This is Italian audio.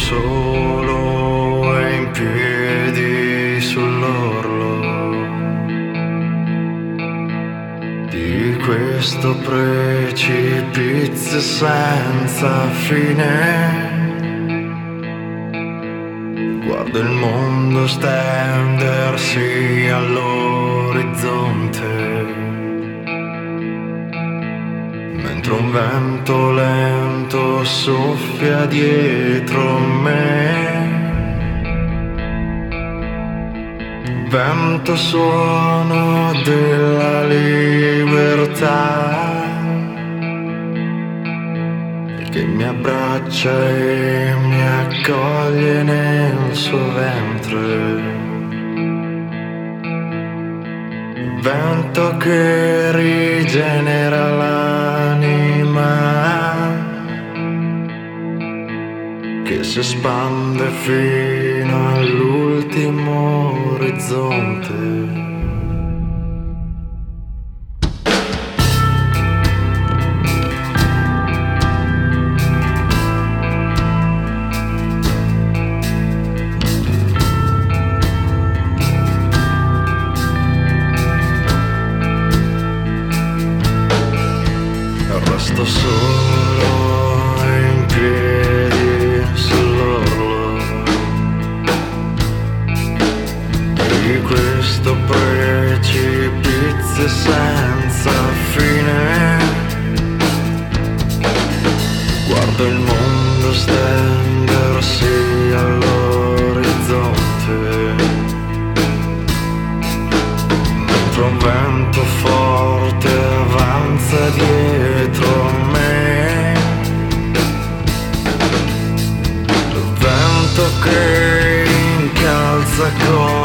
solo e in piedi sull'orlo di questo precipizio senza fine. Guardo il mondo stendersi all'orizzonte, mentre un vento lento soffia dietro me. Vento suono della libertà che mi abbraccia e mi accoglie nel suo ventre. Vento che rigenera l'anima, che si espande fino all'ultimo orizzonte. Resto solo in piedi sull'orlo di questo precipizio senza fine. Guardo il mondo stendersi all'orizzonte, mentre un vento forte avanza dietro me. Il vento che incalza con